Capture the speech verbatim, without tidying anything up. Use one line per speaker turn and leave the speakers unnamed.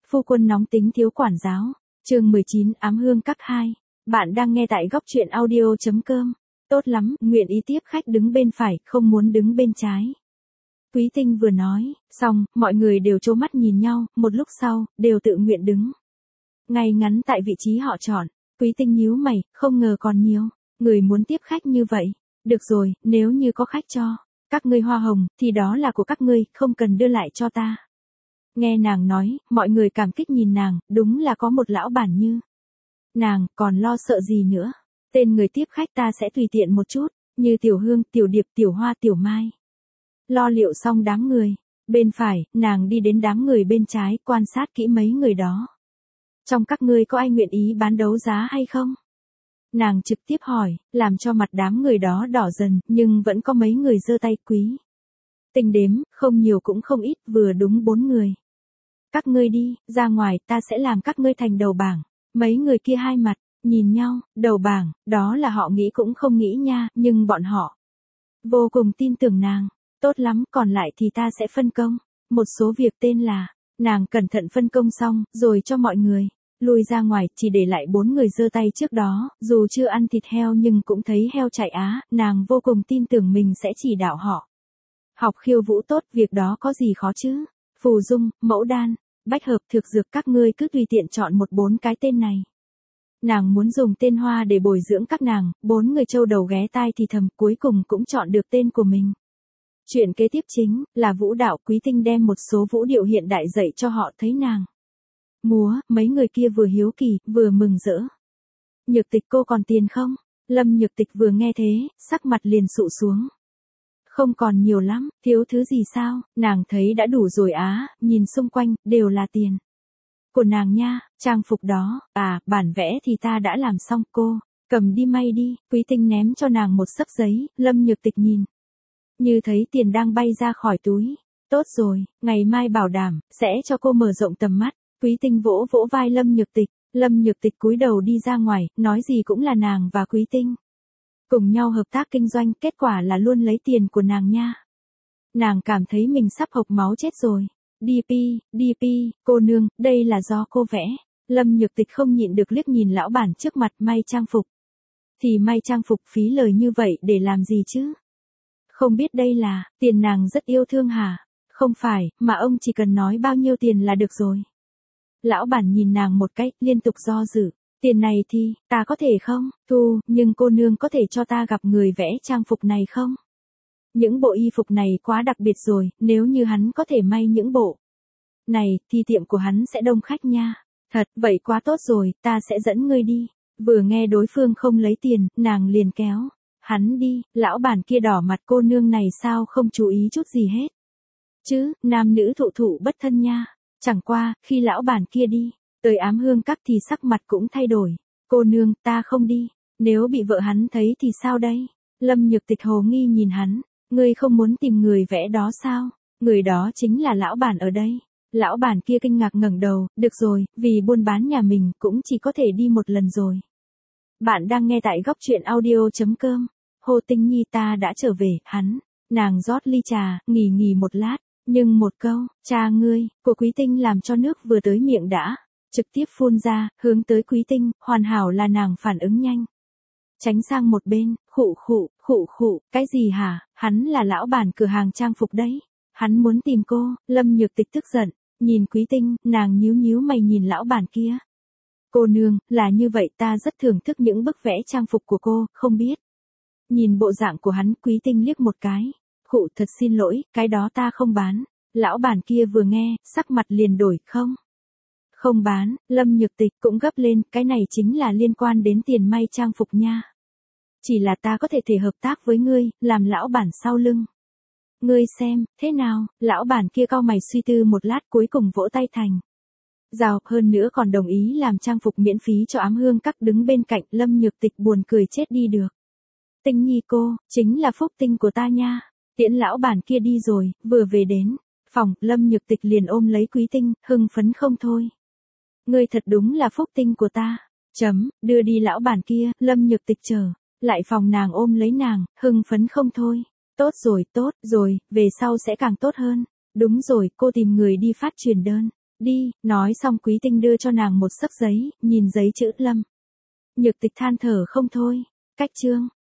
Phu quân nóng tính thiếu quản giáo. Chương mười chín ám hương các hai. Bạn đang nghe tại góc truyện audio chấm com. Tốt lắm, nguyện ý tiếp khách đứng bên phải, không muốn đứng bên trái. Quý Tinh vừa nói, xong, mọi người đều trố mắt nhìn nhau, một lúc sau, đều tự nguyện đứng. Ngay ngắn tại vị trí họ chọn, Quý Tinh nhíu mày, không ngờ còn nhiều người muốn tiếp khách như vậy. Được rồi, nếu như có khách cho các ngươi hoa hồng, thì đó là của các ngươi, không cần đưa lại cho ta. Nghe nàng nói, mọi người cảm kích nhìn nàng, đúng là có một lão bản như nàng, còn lo sợ gì nữa. Tên người tiếp khách ta sẽ tùy tiện một chút, như Tiểu Hương, Tiểu Điệp, Tiểu Hoa, Tiểu Mai. Lo liệu xong đám người bên phải, nàng đi đến đám người bên trái, quan sát kỹ mấy người đó. Trong các ngươi có ai nguyện ý bán đấu giá hay không? Nàng trực tiếp hỏi, làm cho mặt đám người đó đỏ dần, nhưng vẫn có mấy người giơ tay. Quý Tinh đếm, không nhiều cũng không ít, vừa đúng bốn người. Các ngươi đi, ra ngoài, ta sẽ làm các ngươi thành đầu bảng. Mấy người kia hai mặt nhìn nhau, đầu bảng, đó là họ nghĩ cũng không nghĩ nha, nhưng bọn họ vô cùng tin tưởng nàng. Tốt lắm, còn lại thì ta sẽ phân công một số việc. Tên là, nàng cẩn thận phân công xong, rồi cho mọi người lui ra ngoài, chỉ để lại bốn người giơ tay trước đó, dù chưa ăn thịt heo nhưng cũng thấy heo chạy á, nàng vô cùng tin tưởng mình sẽ chỉ đạo họ học khiêu vũ tốt, việc đó có gì khó chứ. Phù dung, mẫu đan, bách hợp, thực dược, các ngươi cứ tùy tiện chọn một bốn cái tên này. Nàng muốn dùng tên hoa để bồi dưỡng các nàng. Bốn người châu đầu ghé tai thì thầm, cuối cùng cũng chọn được tên của mình. Chuyện kế tiếp chính là vũ đạo. Quý Tinh đem một số vũ điệu hiện đại dạy cho họ. Thấy nàng múa, mấy người kia vừa hiếu kỳ, vừa mừng rỡ. Nhược Tịch, cô còn tiền không? Lâm Nhược Tịch vừa nghe thế, sắc mặt liền sụ xuống. Không còn nhiều lắm, thiếu thứ gì sao? Nàng thấy đã đủ rồi á, nhìn xung quanh, đều là tiền của nàng nha. Trang phục đó, à, bản vẽ thì ta đã làm xong, cô cầm đi may đi. Quý Tinh ném cho nàng một xấp giấy. Lâm Nhược Tịch nhìn như thấy tiền đang bay ra khỏi túi. Tốt rồi, ngày mai bảo đảm sẽ cho cô mở rộng tầm mắt. Quý Tinh vỗ vỗ vai Lâm Nhược Tịch. Lâm Nhược Tịch cúi đầu đi ra ngoài, nói gì cũng là nàng và Quý Tinh cùng nhau hợp tác kinh doanh, kết quả là luôn lấy tiền của nàng nha. Nàng cảm thấy mình sắp hộc máu chết rồi. đê pê, đê pê, cô nương, đây là do cô vẽ. Lâm Nhược Tịch không nhịn được liếc nhìn lão bản trước mặt. May trang phục thì may trang phục, phí lời như vậy để làm gì chứ? Không biết đây là tiền nàng rất yêu thương hả? Không phải, mà ông chỉ cần nói bao nhiêu tiền là được rồi. Lão bản nhìn nàng một cách, liên tục do dự. Tiền này thì, ta có thể không thu, nhưng cô nương có thể cho ta gặp người vẽ trang phục này không? Những bộ y phục này quá đặc biệt rồi, nếu như hắn có thể may những bộ này, thì tiệm của hắn sẽ đông khách nha. Thật, vậy quá tốt rồi, ta sẽ dẫn ngươi đi. Vừa nghe đối phương không lấy tiền, nàng liền kéo hắn đi. Lão bản kia đỏ mặt, cô nương này sao không chú ý chút gì hết chứ, nam nữ thụ thụ bất thân nha. Chẳng qua, khi lão bản kia đi tới ám hương các thì sắc mặt cũng thay đổi. Cô nương, ta không đi, nếu bị vợ hắn thấy thì sao đây? Lâm Nhược Tịch hồ nghi nhìn hắn. Ngươi không muốn tìm người vẽ đó sao? Người đó chính là lão bản ở đây. Lão bản kia kinh ngạc ngẩng đầu. Được rồi, vì buôn bán nhà mình cũng chỉ có thể đi một lần rồi. Bạn đang nghe tại góc truyện audio chấm com. Hồ Tinh Nhi, ta đã trở về. Hắn, nàng rót ly trà, nghỉ nghỉ một lát. Nhưng một câu, cha ngươi, của Quý Tinh làm cho nước vừa tới miệng đã trực tiếp phun ra, hướng tới Quý Tinh. Hoàn hảo là nàng phản ứng nhanh, tránh sang một bên. Khụ khụ, khụ khụ, cái gì hả? Hắn là lão bản cửa hàng trang phục đấy. Hắn muốn tìm cô. Lâm Nhược Tịch tức giận nhìn Quý Tinh, nàng nhíu nhíu mày nhìn lão bản kia. Cô nương, là như vậy, ta rất thưởng thức những bức vẽ trang phục của cô, không biết. Nhìn bộ dạng của hắn, Quý Tinh liếc một cái. Khụ, thật xin lỗi, cái đó ta không bán. Lão bản kia vừa nghe, sắc mặt liền đổi. Không, không bán. Lâm Nhược Tịch cũng gấp lên, cái này chính là liên quan đến tiền may trang phục nha. Chỉ là ta có thể thể hợp tác với ngươi, làm lão bản sau lưng. Ngươi xem, thế nào? Lão bản kia cau mày suy tư một lát, cuối cùng vỗ tay thành rào, hơn nữa còn đồng ý làm trang phục miễn phí cho ám hương các. Đứng bên cạnh, Lâm Nhược Tịch buồn cười chết đi được. Tinh Nhi cô, chính là phúc tinh của ta nha. Tiễn lão bản kia đi rồi, vừa về đến phòng, Lâm Nhược Tịch liền ôm lấy Quý Tinh, hưng phấn không thôi. Ngươi thật đúng là phúc tinh của ta. Chấm, đưa đi lão bản kia. Lâm Nhược Tịch chờ lại phòng, nàng ôm lấy nàng, hưng phấn không thôi. Tốt rồi, tốt rồi, về sau sẽ càng tốt hơn. Đúng rồi, cô tìm người đi phát truyền đơn. Đi, nói xong Quý Tinh đưa cho nàng một xấp giấy, nhìn giấy chữ Lâm. Nhược Tịch than thở không thôi. Cách chương.